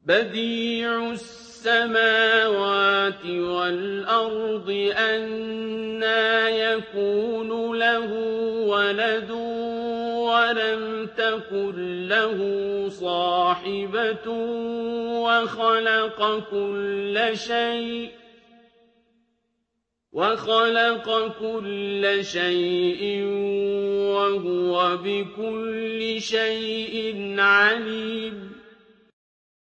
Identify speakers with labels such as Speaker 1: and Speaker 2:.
Speaker 1: بَدِيعُ السَّمَاوَاتِ وَالْأَرْضِ أَنَّىٰ يَكُونُ لَهُ وَلَدٌ وَلَمْ تَكُن لَّهُ صَاحِبَةٌ وَخَلَقَ كُلَّ شَيْءٍ وَهُوَ بِكُلِّ شَيْءٍ عَلِيمٌ